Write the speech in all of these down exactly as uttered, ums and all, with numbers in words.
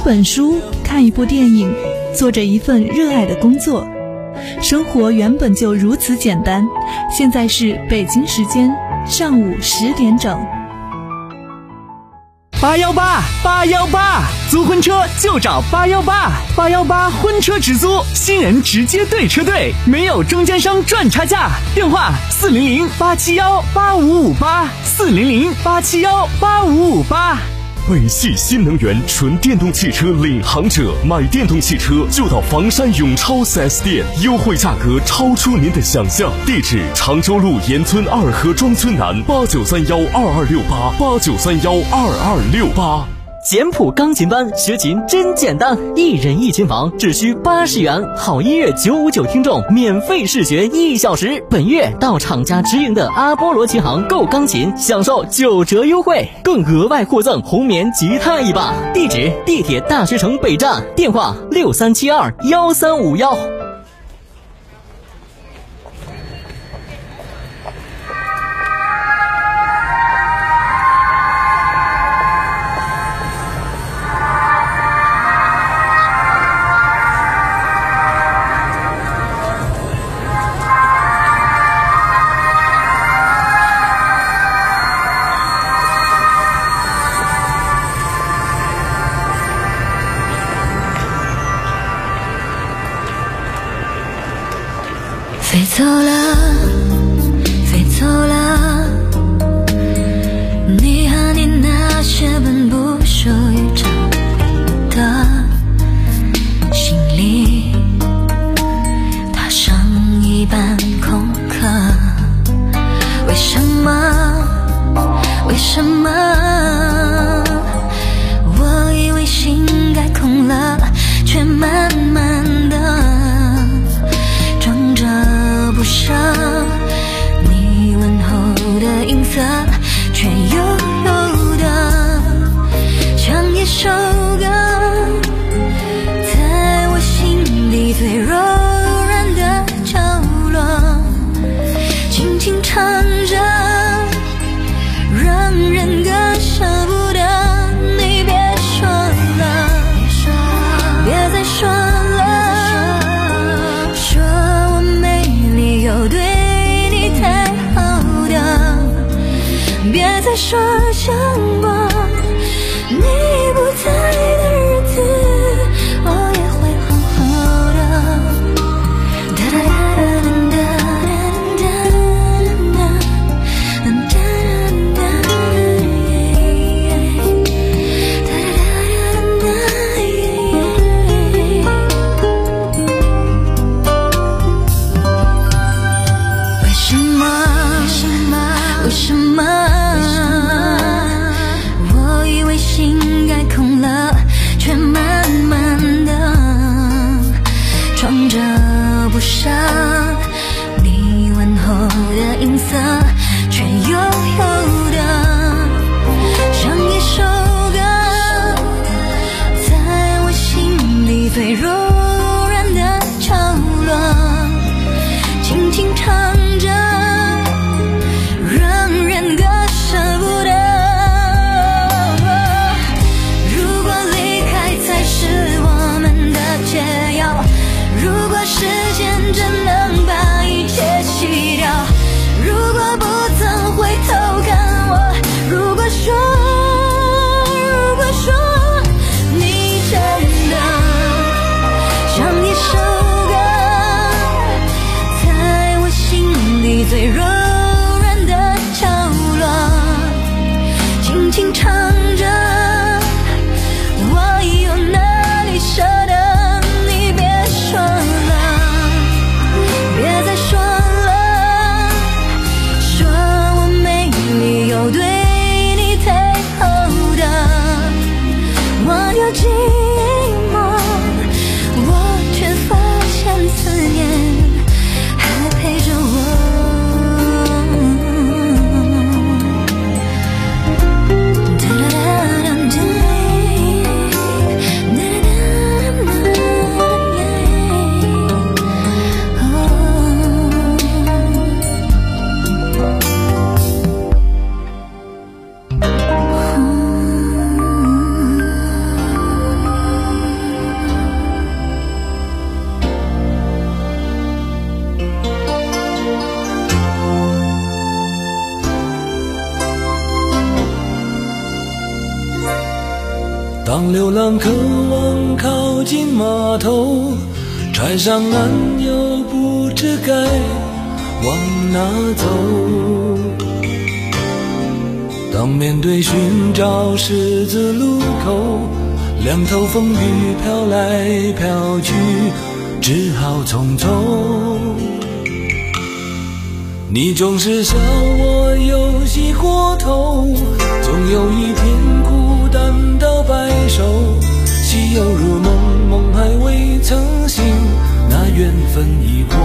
本书，看一部电影，做着一份热爱的工作。生活原本就如此简单。现在是北京时间上午十点整。 八幺八八幺八，租婚车就找八幺八，八幺八婚车直租，新人直接对车队，没有中间商赚差价。电话四零零八七幺八五五八，四零零八七幺八五五八。 北汽新能源纯电动汽车领航者，买电动汽车就到房山永超 四 S 店，优惠价格超出您的想象。地址：常州路沿村二河庄村南，八九三幺二二六八，八九三幺二二六八。 简谱钢琴班学琴真简单，一人一琴房只需八十元，好音乐九五九听众免费试学一小时。本月到厂家直营的阿波罗琴行购钢琴，享受九折优惠，更额外获赠红棉吉他一把。地址：地铁大学城北站，电话六三七二幺三五幺。 飞走了，飞走了，你和你那些本不属于这里的行李，踏上一班空客。为什么？为什么？我以为心该空了，却慢慢的装着不舍，你问候的音色，却悠悠的像一首歌，在我心底最柔软的角落，轻轻唱着，让人割舍不得。你别说了，别再说了，说我没理由对你太好的，别再说想过你不在的日子，我也会好好的。哒哒哒哒哒哒哒哒为什么？为什么？我以为心该空了，却慢慢的装着不舍。你问候的音色，却悠悠的像一首歌，在我心里最柔软的角落，轻轻唱着，让人歌当流浪渴望靠近码头，船上岸又不知该往哪走。当面对寻找十字路口，两头风雨飘来飘去，只好匆匆。你总是笑我游戏过头，总有一天孤单到白首，喜又如梦，梦还未曾醒，那缘分已过。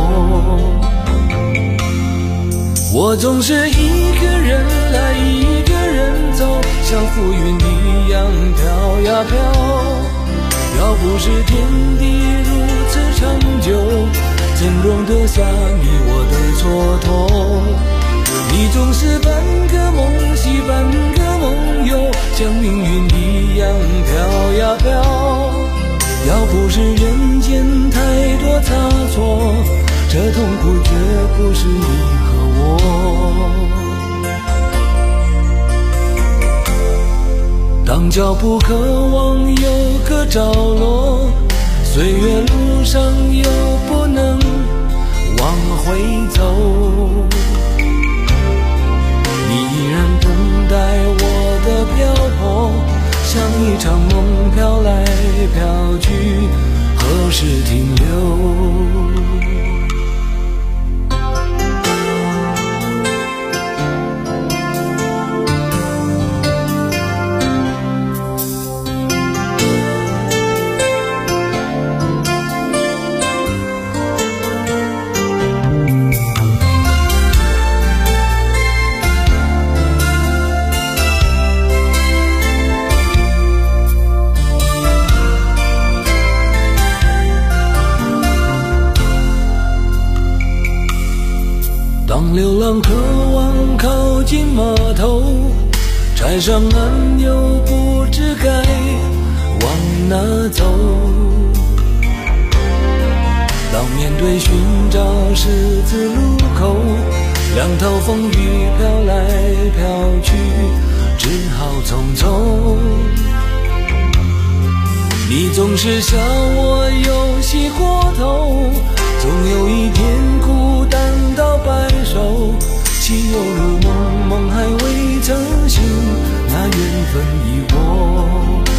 我总是一个人来一个人走，像浮云一样飘呀飘。要不是天地如此长久，怎容得下你我的蹉跎？你总是半个梦醒半个梦游，像命运一样飘呀飘。要不是人间太多差错，这痛苦绝不是你和我。当脚步渴望有个着落，岁月路上又不能往回走，你依然等待我的漂泊，像一场梦飘来飘去，何时停留？当流浪渴望靠近码头，船上岸又不知该往哪走。当面对寻找十字路口，两头风雨飘来飘去，只好匆匆。你总是笑我游戏过头，总有一天孤单到白首，喜又如梦，梦还未曾醒，那缘分已过。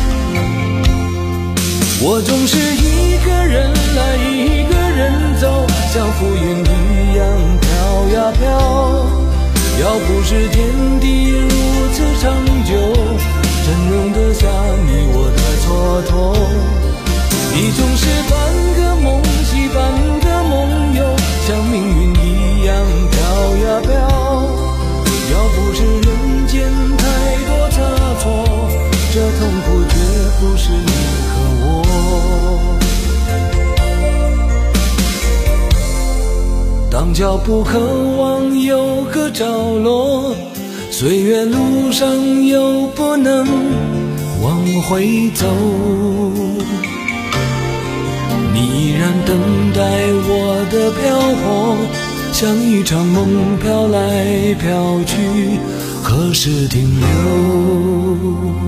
我总是一个人来一个人走，像浮云一样飘呀飘。要不是天地如此长久，怎容得下你我的蹉跎？你总是半个梦醒半个梦游，像命运一样飘呀飘。要不是人间太多差错，这痛苦绝不是你和我。当脚步渴望有个着落，岁月路上又不能往回走，你依然等待我的漂泊，像一场梦飘来飘去，何时停留？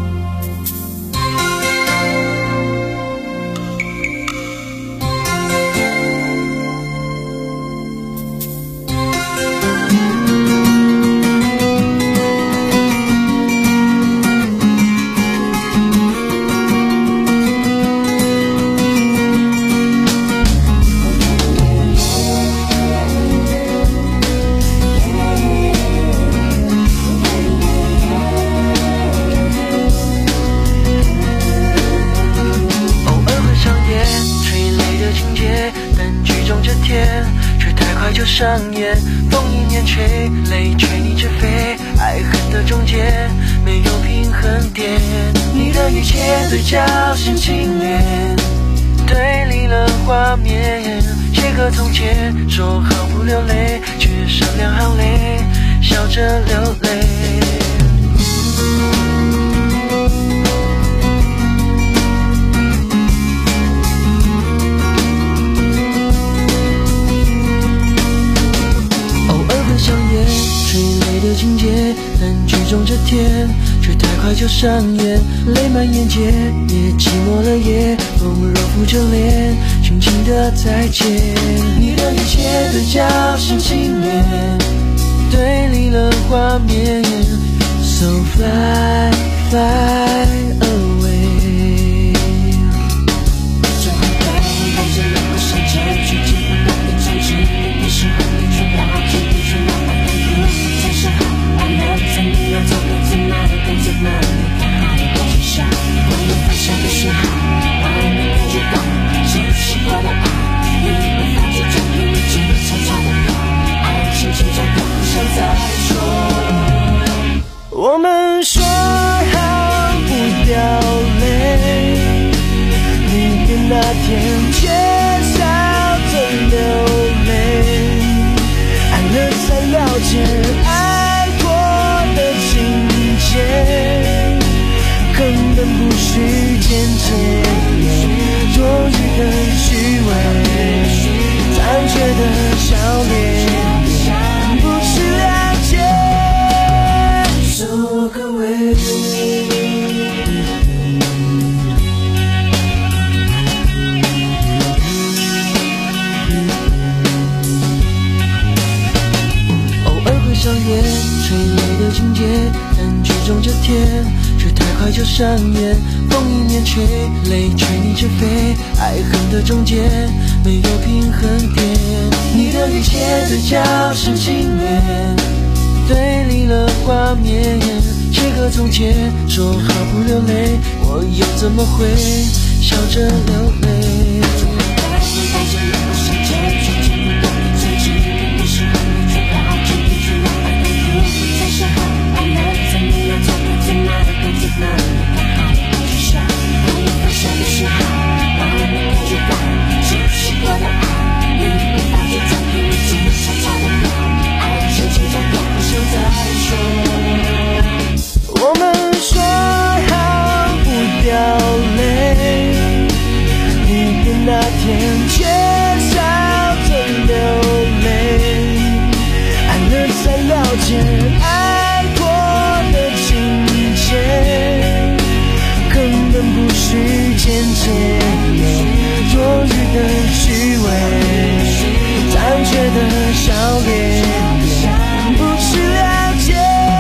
上演，风一面吹，泪吹你直飞，爱恨的中间没有平衡点，你的一切对角线情缘，对立了画面，写个从前，说好不流泪，却剩两行泪，笑着流泪。相约，垂泪的情节， 结，但剧中这天却太快就上演，泪满眼睫，也寂寞了夜，风柔拂着脸，轻轻的再见。你的一切对角像经典，对立了画面 So fly fly away， 最后的带着泪光闪着，去见不到的城市，你是和你出发，去不出浪漫的路，才是好爱了，在你要走的在哪里，跟着哪里，看海的景色，我有分享的时候，我没感觉到，就是我的爱，你没发觉就因为这个悄悄的表，爱情轻轻的不想再说。 我们说好不掉泪，离别那天却笑着流泪，爱了才了解爱过的情节，根本不需坚持，多余的虚伪，残缺的笑脸。 walk away. 偶尔会上演催泪的情节，但剧中这天却太快就上演，风一面吹，泪吹你着飞，爱恨的中间没有平衡点，你的一切对角是经典，对立了画面。 谁和从前说好不流泪，我又怎么会笑着流泪？带着泪光闪着，却见不到的结局。你是和你出发，去不出浪漫的路，才是好爱了。在你要走的在哪里，跟着哪里，看海的景色。我有分手的时候，我没感觉到，就是我的爱。你没发觉，就因为这个悄悄的表，爱情轻轻的不想再说。 我们说好不掉泪，离别那天却笑着流泪，爱了才了解爱过的情节，根本不需坚持，多余的虚伪，残缺的笑脸，不去了解。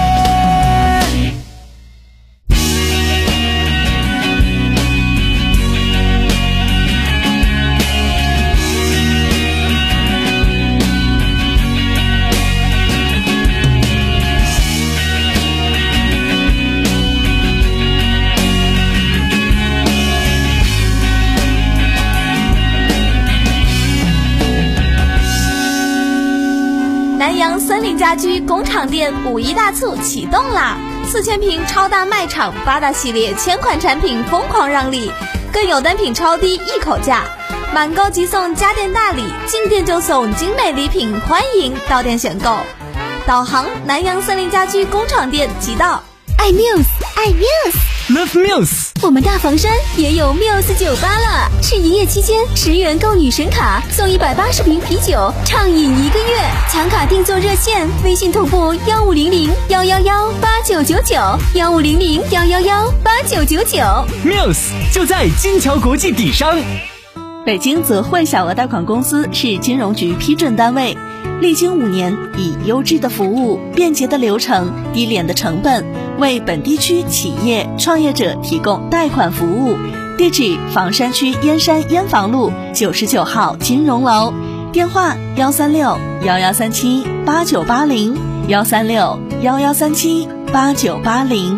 南洋森林家居工厂店五一大促启动啦！四千平超大卖场，八大系列千款产品疯狂让利，更有单品超低一口价，满购即送家电大礼，进店就送精美礼品，欢迎到店选购。导航南洋森林家居工厂店即到。 爱 Muse， 爱 Muse。Love Muse， 我们大房山也有 Muse 酒吧了，是一夜期间十元购女神卡，送一百八十瓶啤酒，畅饮一个月。抢卡订座热线：微信同步幺五零零幺幺幺八九九九，幺五零零幺幺幺八九九九。 Muse 就在金桥国际底商。 北京泽汇小额贷款公司是金融局批准单位，历经五年，以优质的服务、便捷的流程、低廉的成本，为本地区企业创业者提供贷款服务。地址：房山区燕山燕房路九十九号金融楼，电话：幺三六幺幺三七八九八零，幺三六幺幺三七八九八零。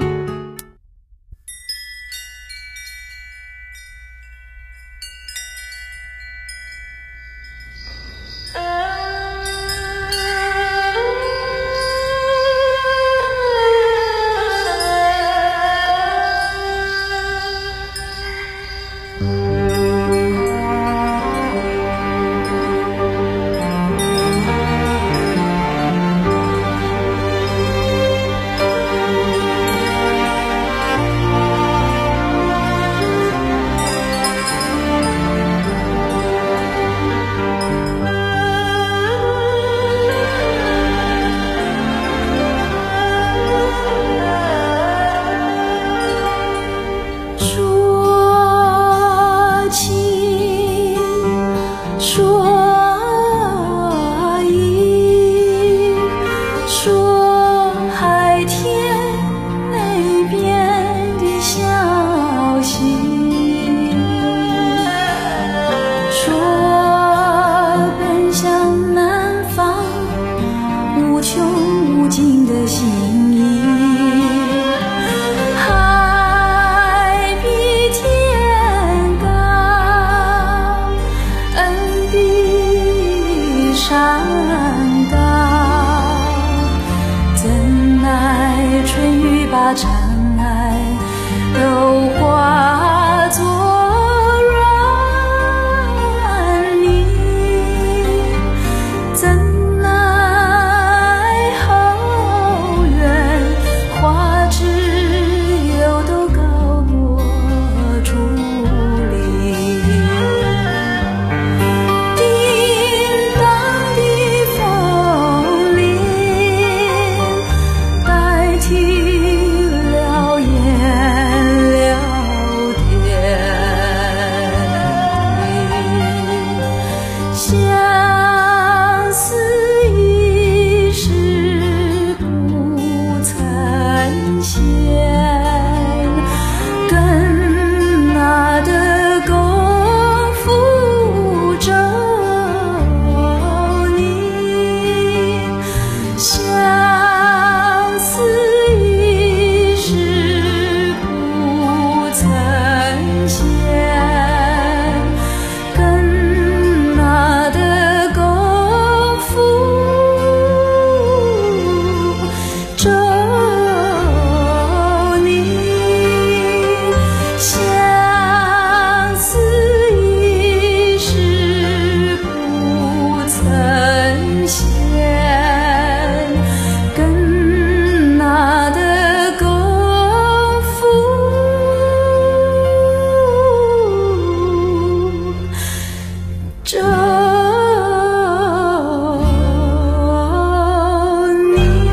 把尘埃都化作软泥，怎奈后院花枝又都高过竹林，叮当的风铃代替了言聊天，相思一时不曾闲，跟那的功夫咒你，相思一时不曾闲，跟那的功夫咒你，相思一时不曾闲，跟那的功夫咒你。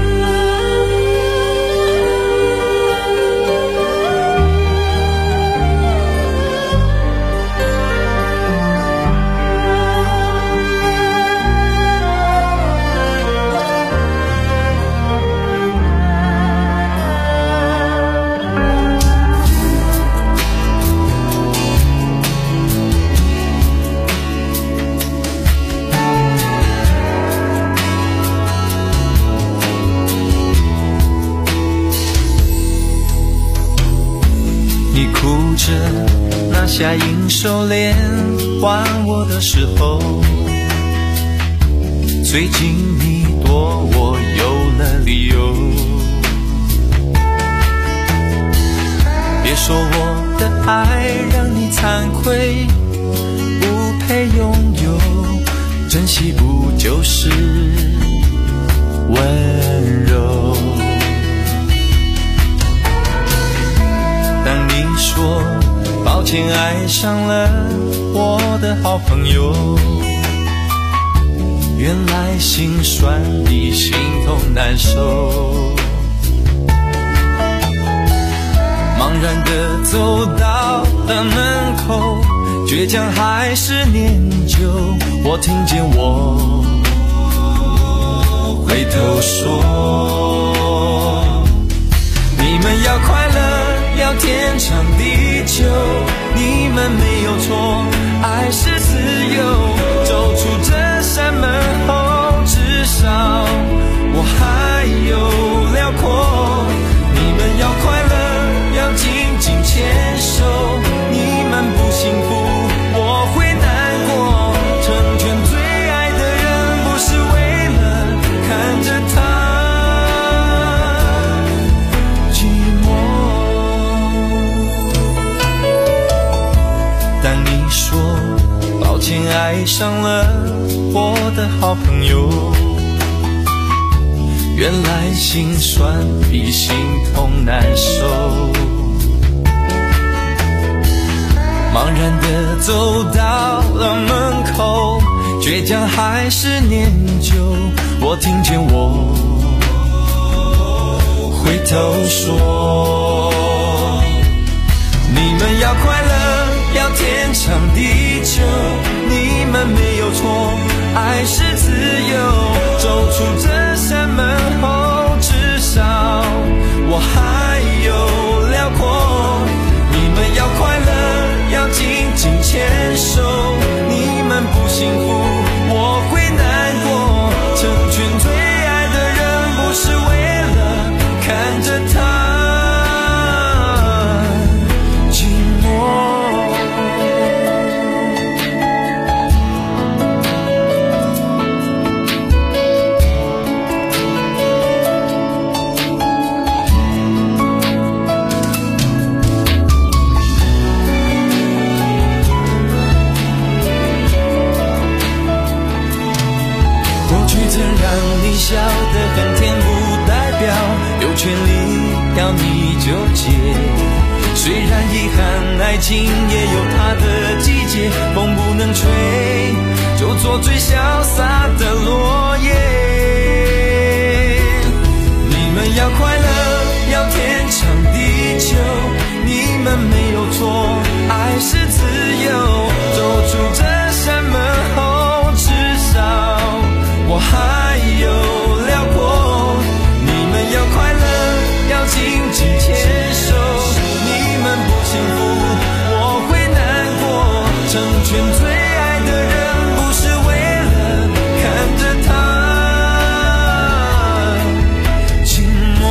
你哭着拿下银手链还我的时候，最近你躲我有了理由。别说我的爱让你惭愧，不配拥有，珍惜不就是温柔？当你说抱歉爱上了我的好朋友，原来心酸比心痛难受，茫然地走到了门口，倔强还是念旧，我听见我回头说，你们要快乐，要天长地久，你们没有错，爱是自由，走出这扇门后，至少我还有辽阔。你们要快乐，要紧紧牵手，你们不幸福，我会难过。成全最爱的人，不是为了看着他抱歉爱上了我的好朋友，原来心酸比心痛难受，茫然地走到了门口，倔强还是念旧，我听见我回头说，你们要快乐，要天长地久，你们没有错，爱是自由，走出这扇门后，至少我还有辽阔。你们要快乐，要紧紧牵手，你们不幸福，我会难过。成全最爱的人，不是为了看着他要你纠结。虽然遗憾，爱情也有它的季节，风不能吹，就做最潇洒的落叶。你们要快乐，要天长地久，你们没有错，爱是自由。走出这扇门后，至少我还有辽阔。你们要快乐，要紧紧牵手，你们不幸福，我会难过。成全最爱的人，不是为了看着他寂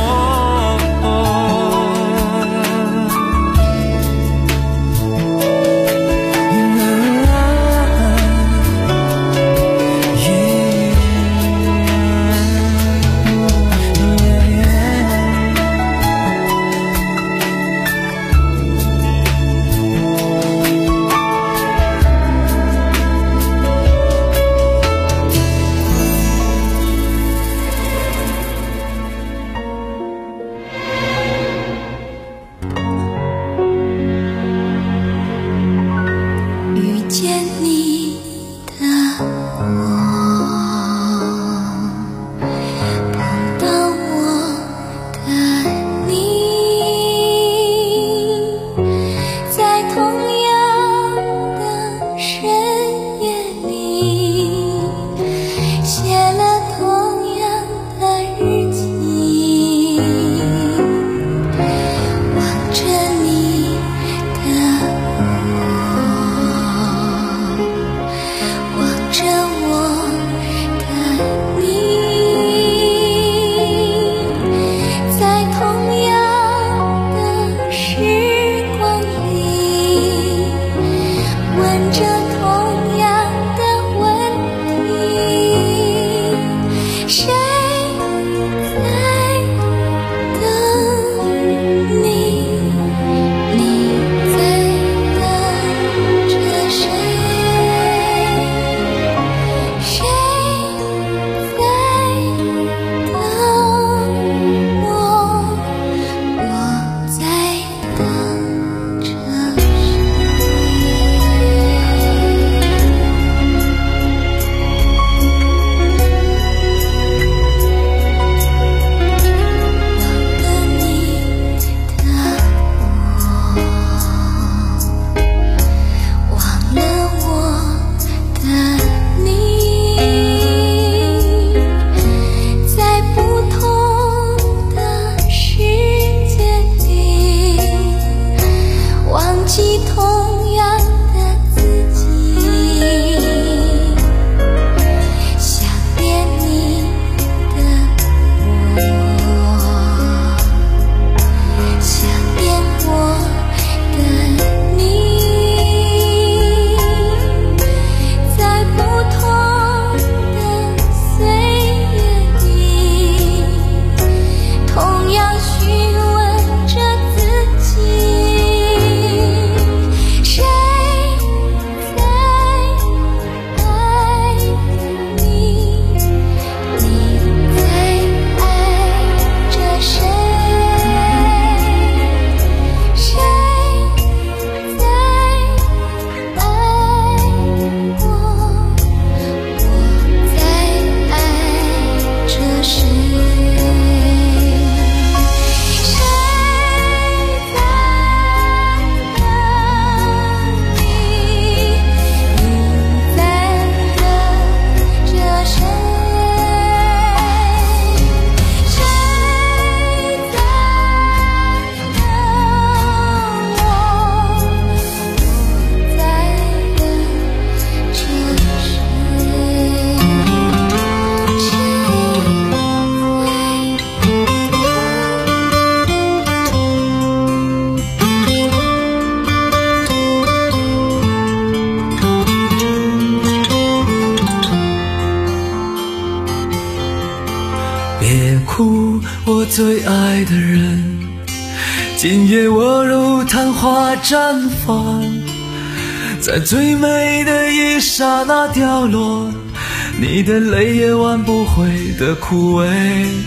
哭，我最爱的人，今夜我如昙花绽放，在最美的一刹那掉落，你的泪也挽不回的枯萎。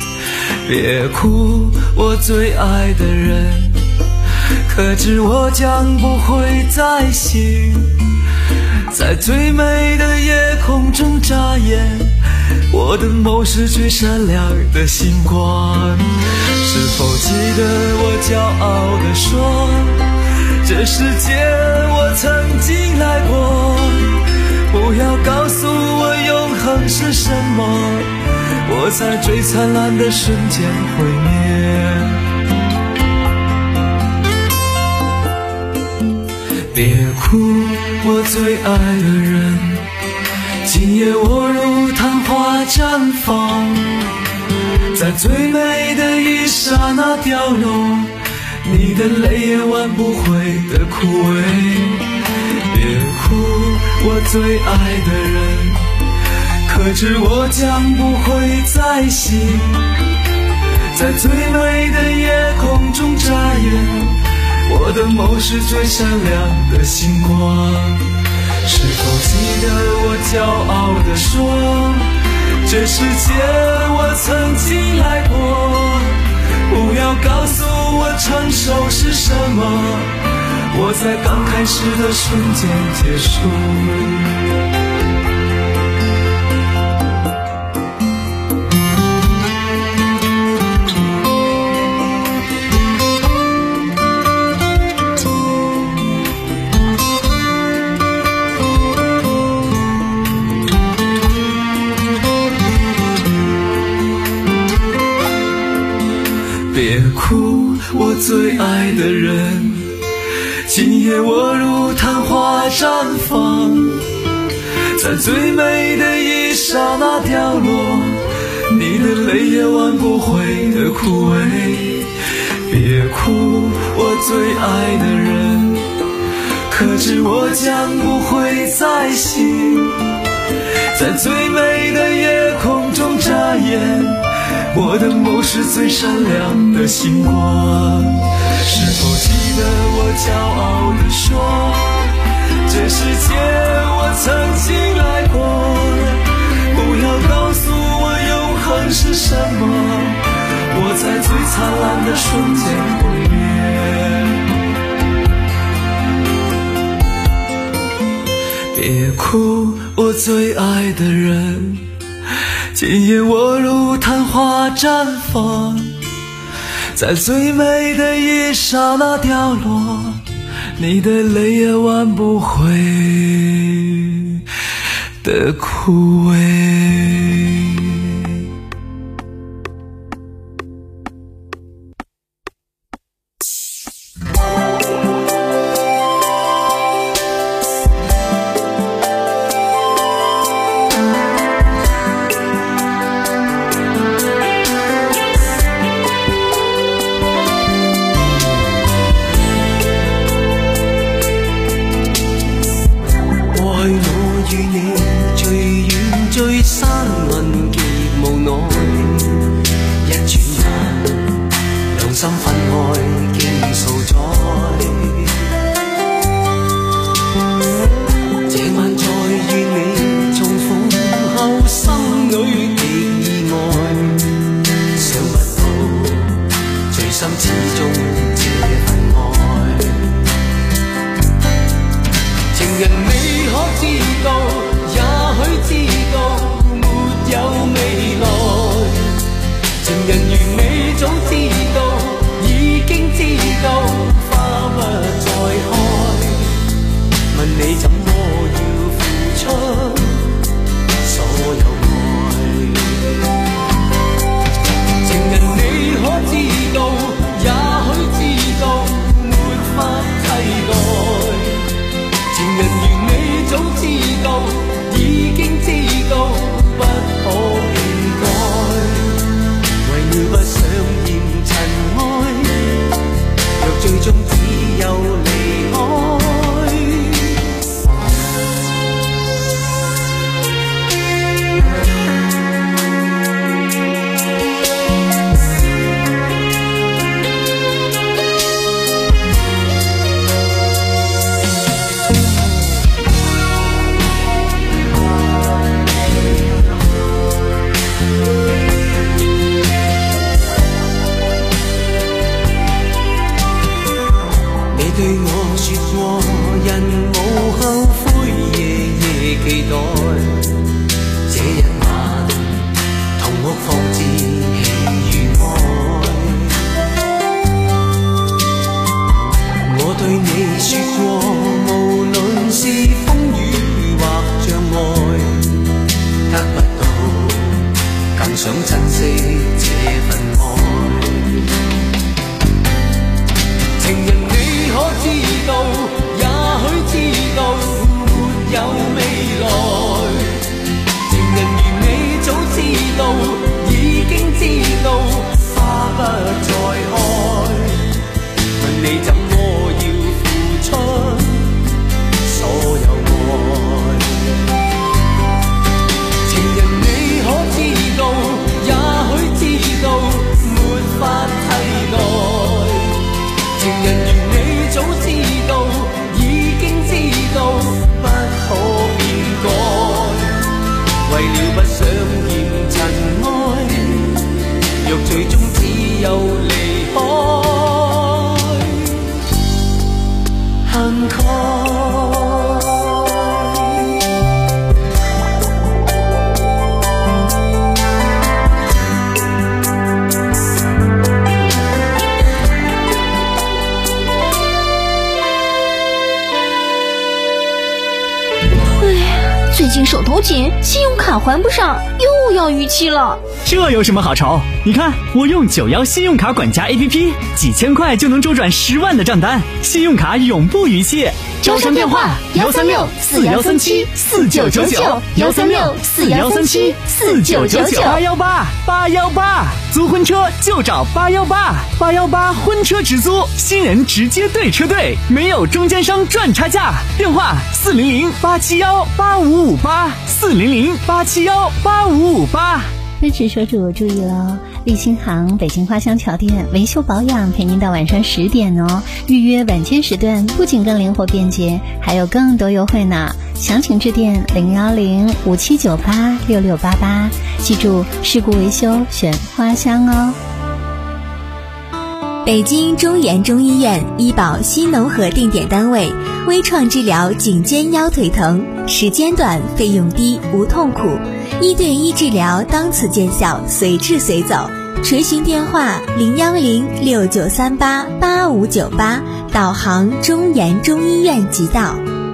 别哭，我最爱的人，可知我将不会再醒，在最美的夜空中眨眼，我的眸是最闪亮的星光。是否记得我骄傲地说，这世界我曾经来过，不要告诉我永恒是什么，我在最灿烂的瞬间毁灭。别哭，我最爱的人，今夜我如昙花绽放，在最美的一刹那掉落，你的泪也挽不回的枯萎。别哭，我最爱的人，可知我将不会再醒，在最美的夜空中眨眼，我的眸是最闪亮的星光。是否记得我骄傲地说，这世界我曾经来过，不要告诉我成熟是什么，我在刚开始的瞬间结束。别哭，我最爱的人，今夜我如昙花绽放，在最美的一刹那掉落，你的泪也挽不回的枯萎。别哭，我最爱的人，可知我将不会再醒，在最美的夜空中眨眼，我的眸是最闪亮的星光。是否记得我骄傲地说，这世界我曾经来过，不要告诉我永恒是什么，我在最灿烂的瞬间毁灭。别哭，我最爱的人，今夜我如昙花绽放，在最美的一刹那掉落，你的泪也挽不回的枯萎。 心分開經數載，這晚再與你重逢後，心裏極意外，想不到最深始終這份愛，情人你可知道，也許知道沒有未來，情人如你早知道，已經知道花不再開，問你怎麼要付出所有愛，情人你可知道，也許知道沒法替代，情人如你早知道。 對我說過，人無後悔，夜夜期待。這一晚，同屋放置喜與愛。我對你說過，無論是風雨或障礙，得不到，更想珍惜這份愛。情人你可知道，也許知道沒有未來。情人如你早知道，已經知道花不再開。問你怎麼要付出所有愛？情人你可知道，也許知道沒法替代。情人如你早知道，已經知道不可變改。為了不想嫌塵埃，若最終只有離開，恨慨。 最近手头紧，信用卡还不上，又要逾期了。 这有什么好愁？你看我用九幺信用卡管家 A P P， 几千块就能周转十万的账单，信用卡永不逾期。 招商电话：幺三六四幺三七四九九九，幺三六四幺三七四九九九。 八幺八八幺八，租婚车就找八幺八，八幺八婚车直租，新人直接对车队，没有中间商赚差价。电话：四零零八七幺八五五八，四零零八七幺八五五八。 奔驰车主注意了，立新行北京花乡桥店维修保养陪您到晚上十点哦。预约晚间时段不仅更灵活便捷，还有更多优惠呢。详情致电零幺零五七九八六六八八，记住事故维修选花乡哦。 北京中原中医院医保新农合定点单位，微创治疗颈肩腰腿疼，时间短，费用低，无痛苦，一对一治疗当此见效，随治随走。垂询电话零幺零六九三八八五九八，导航中原中医院即到。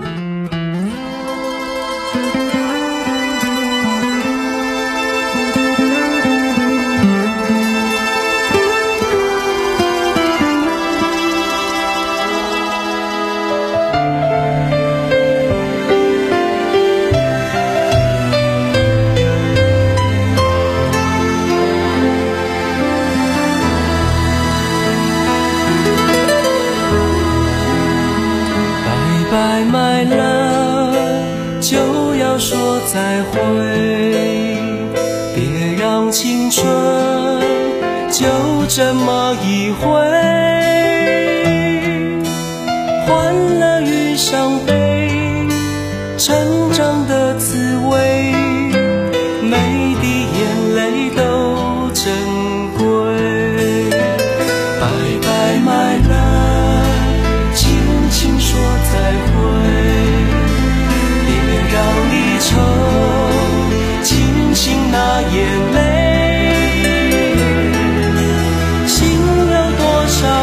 拜拜了，就要说再会，别让青春就这么一回，欢乐与伤悲，成长的滋味，每滴眼泪都珍贵。拜拜买了，轻轻说再会，别让离愁惊醒那眼泪，心有多少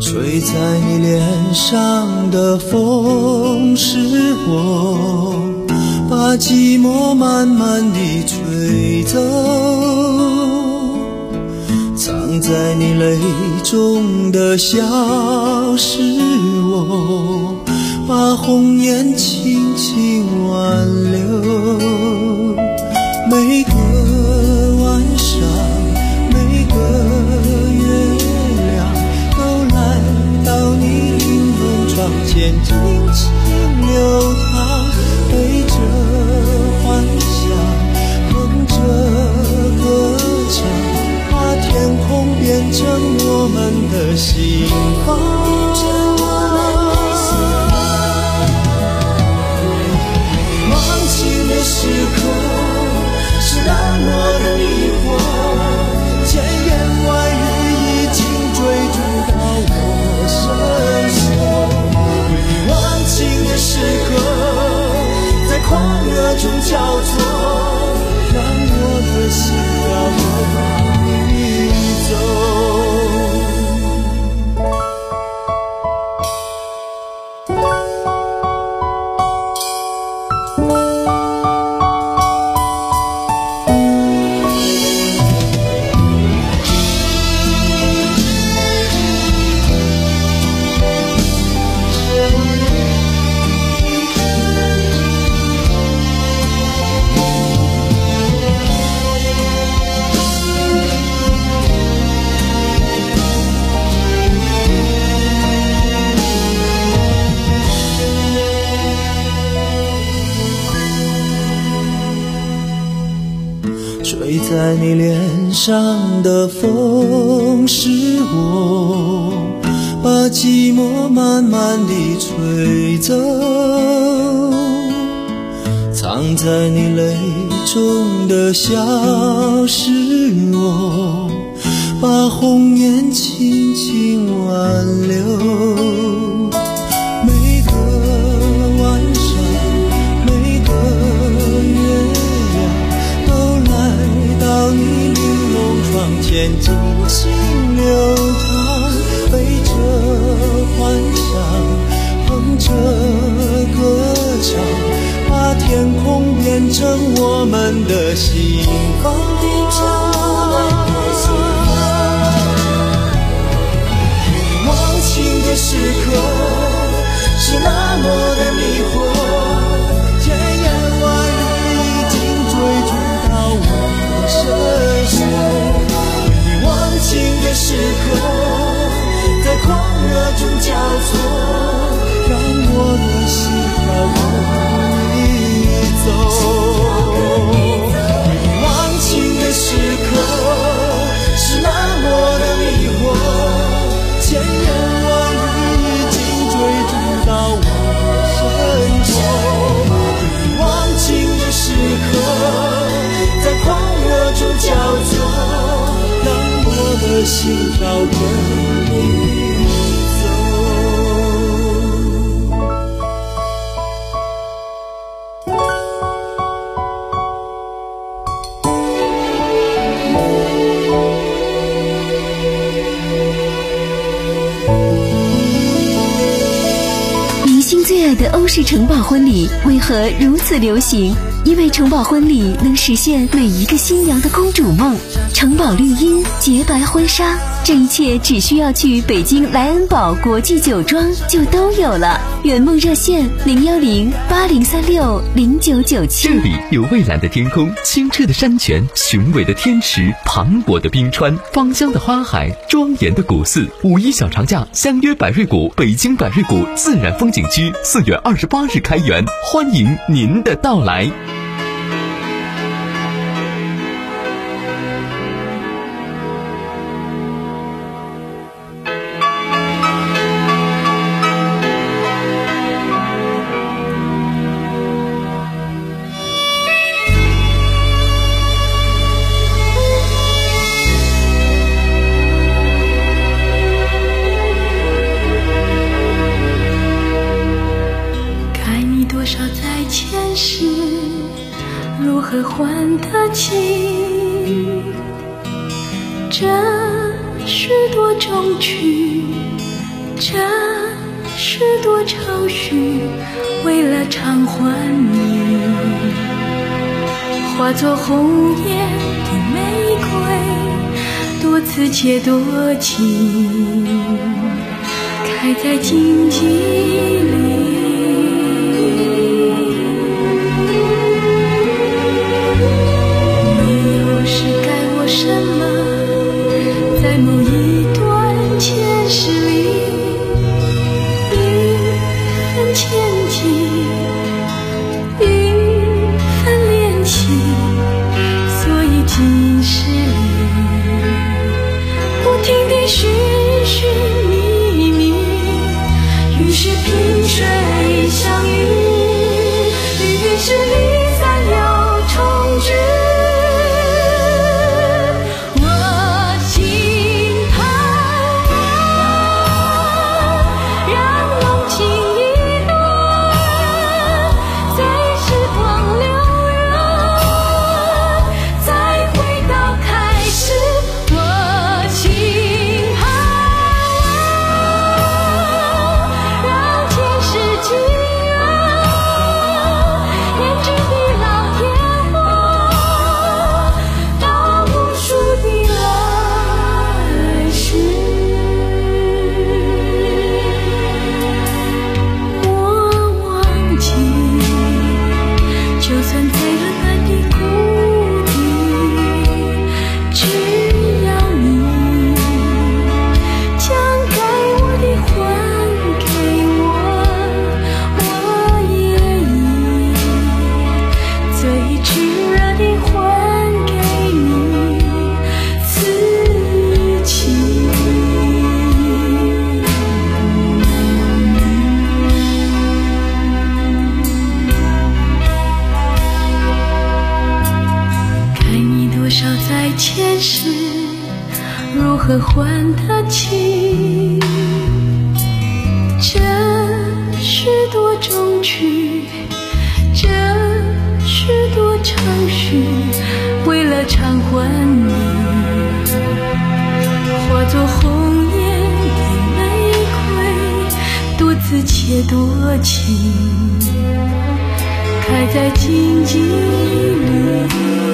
吹在你脸上的风是我把寂寞慢慢地吹走，藏在你泪中的笑是我把红颜轻轻挽留。每个晚上每个月亮都来到你玲珑窗前，轻轻流淌，背着幻想，哼着歌唱，把天空变成我们的心房。忘情的时刻是那么的迷惑，千言万语已经追逐到我身上。对你忘情的时刻，在狂热中交错，让我的心要跟你走。吹在你脸上的风是我把寂寞慢慢地吹走，藏在你泪中的笑是我把红颜轻轻挽留。每个晚上每个月到你玲珑窗前，轻轻流淌，背着幻想，哼着歌唱，把天空变成我们的心房。忘情的时刻是那么的迷惑，千言万语已经追逐到我身上。对你忘情的时刻，在狂热中交错，让我的心要跟你走。对你忘情的时刻是那么的迷惑，千言万语已经追逐到我身后。对你忘情的时刻，在狂热中交错，让我的心要跟你走。 明星最爱的欧式城堡婚礼为何如此流行？因为城堡婚礼能实现每一个新娘的公主梦。城堡绿荫、洁白婚纱，这一切只需要去北京莱恩堡国际酒庄就都有了。圆梦热线零幺零八零三六零九九七。 这里有蔚蓝的天空、清澈的山泉、雄伟的天池、磅礴的冰川、芳香的花海、庄严的古寺。五一小长假，相约百瑞谷北京百瑞谷自然风景区，四月二十八日开园，欢迎您的到来。 如何还得起这许多衷曲这是多愁绪，为了偿还你，化作红艳的玫瑰，多刺且多情，开在荆棘里。你又是该我什么？在某一段前世里，一份牵记，一份恋情，所以今世里不停地寻寻觅觅，于是萍水相遇，于是离散又重聚。前世如何还得起？这是多衷曲，这是多愁绪，为了偿还你，化作红艳的玫瑰，多刺且多情，开在荆棘里。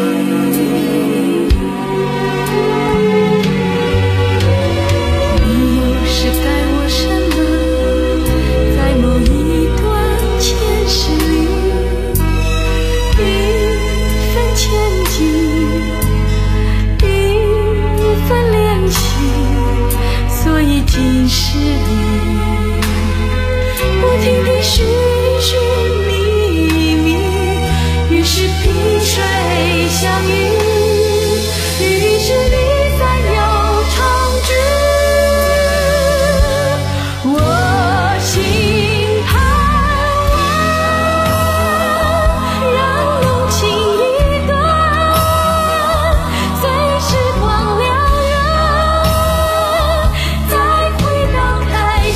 今世里不停地寻寻觅觅，于是萍水相遇，于是离散又重聚。我心盼望让浓情一段，随时光疗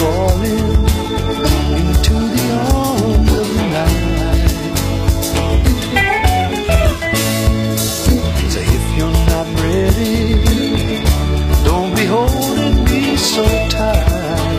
falling into the arms of the night. So if you're not ready, don't be holding me so tight.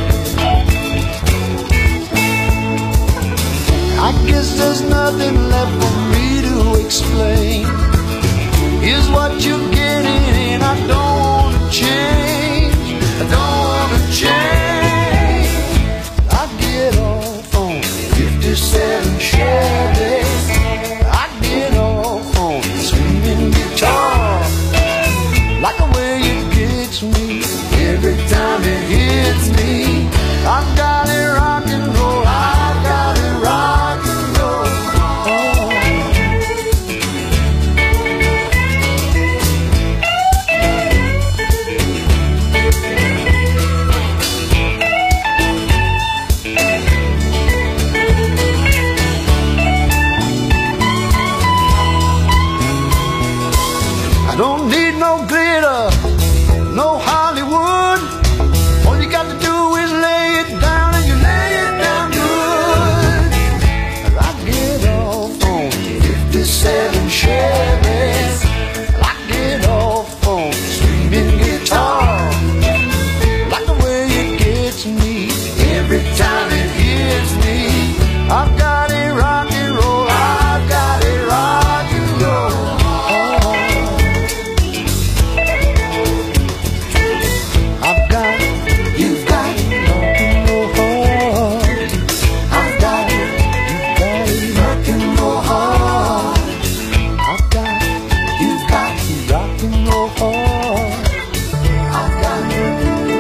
I guess there's nothing left for me to explain. Here's what you're getting, and I don't wanna change. I don't wanna change. I get off on fifty-seven Chevy. I get off on swinging guitar. Like the way it gets me every time it hits me. I got it rock and roll. I got it rock and roll. I don't need no glitter, no Hollywood. All you got to do is lay it down, and you lay it down good. I get off on fifty-seven Chevys. I get off on screaming guitar. Like the way it gets me every time it hits me. I've got it rock and roll. I've got it rock and roll. I've got, you've got rock and roll hard. I've got it, you've got it rock and roll hard. I've got, you've got rock and roll hard. I've got it.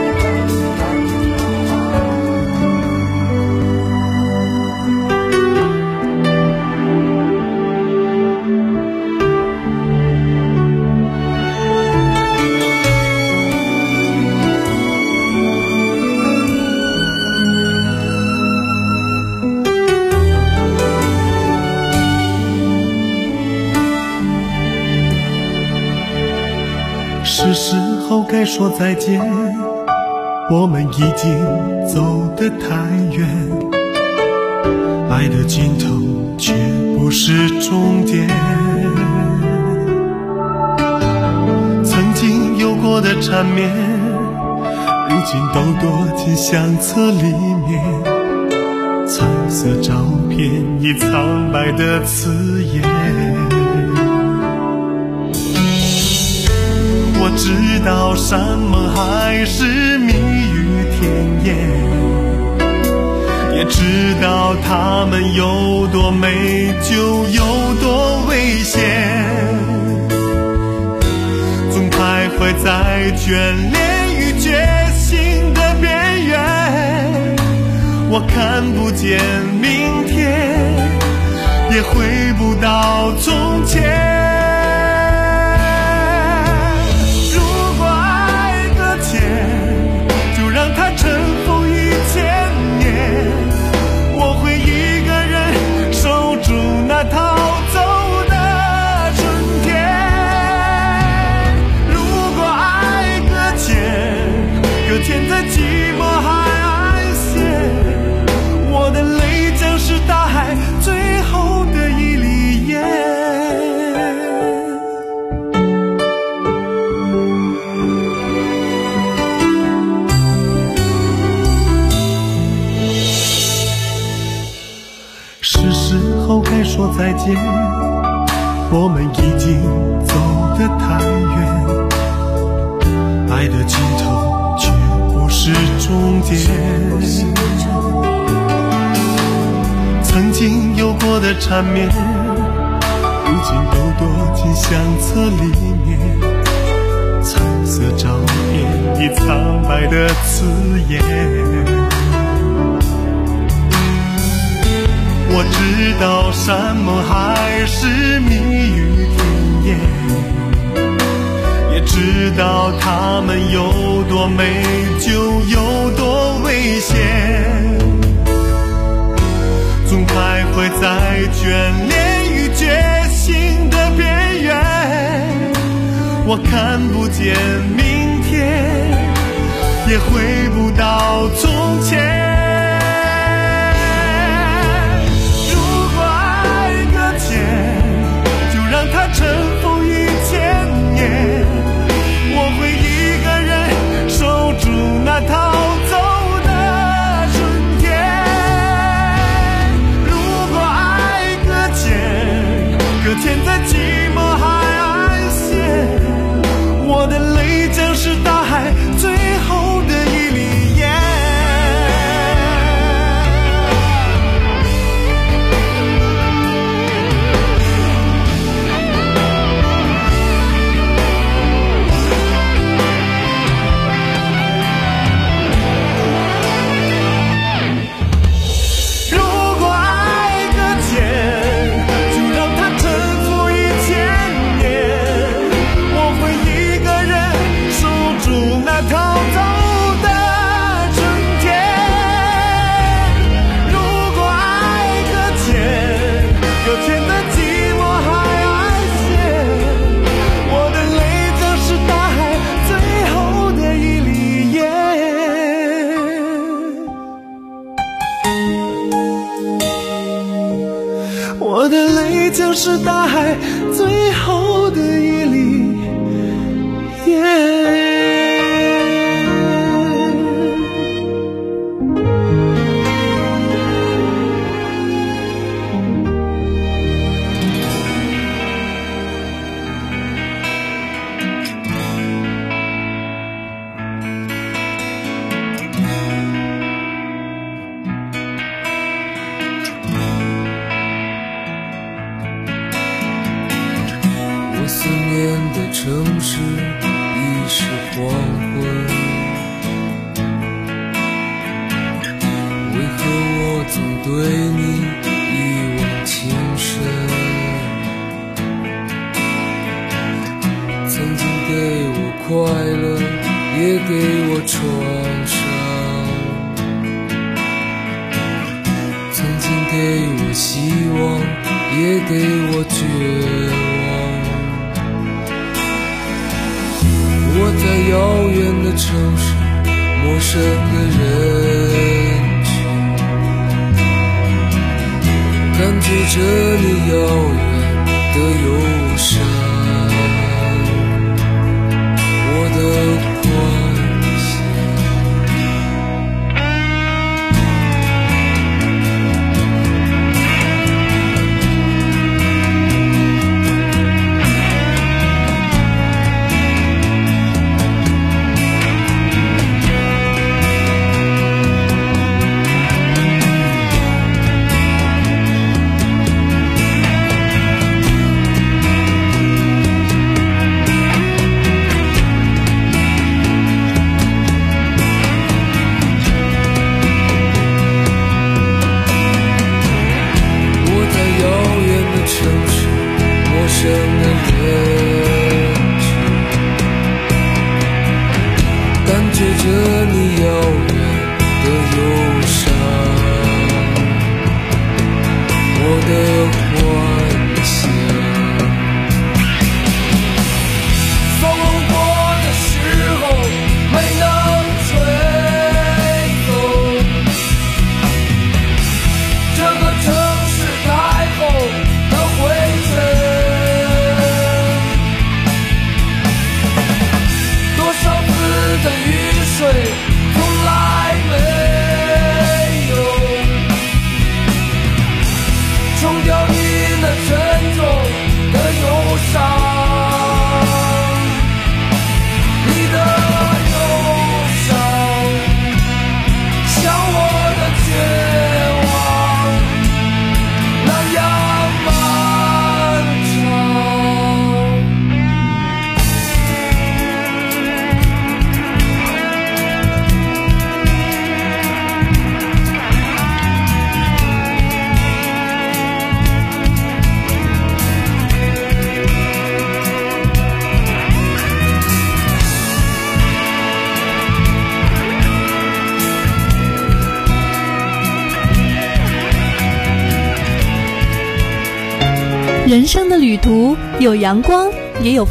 是时候该说再见，我们已经走得太远，爱的尽头却不是终点。曾经有过的缠绵，如今都躲进相册里面，彩色照片已苍白的刺眼。我知道山盟海誓蜜语甜言，也知道他们有多美就有多危险，总徘徊在眷恋与决心的边缘。我看不见明天，也回不到从前。说再见，我们已经走得太远，爱的尽头却不是终点。曾经有过的缠绵，如今都躲进相册里面，彩色照片已苍白的刺眼。我知道山盟海誓蜜语甜言，也知道他们有多美就有多危险，总徘徊在眷恋与决心的边缘。我看不见明天， 也回不到从前。如果爱搁浅，就让它尘封一千年，我会一个人守住那逃走的春天。如果爱搁浅，搁浅在寂寞海岸线，我的泪将是大海最后的一粒烟。如果爱搁浅，就让它沉浮一千年，我会一个人守住那逃走的春天。如果爱搁浅，搁浅在寂寞海岸线，我的泪将是大海最后的一粒烟。我的泪将是大海最后的一粒烟。 我思念的城市已是黄昏，为何我总对你一往情深？曾经给我快乐，也给我创伤，曾经给我希望，也给我绝望。我在遥远的城市，陌生的人群，感觉着你遥远的忧伤，我的欢喜。 人生的旅途有阳光，也有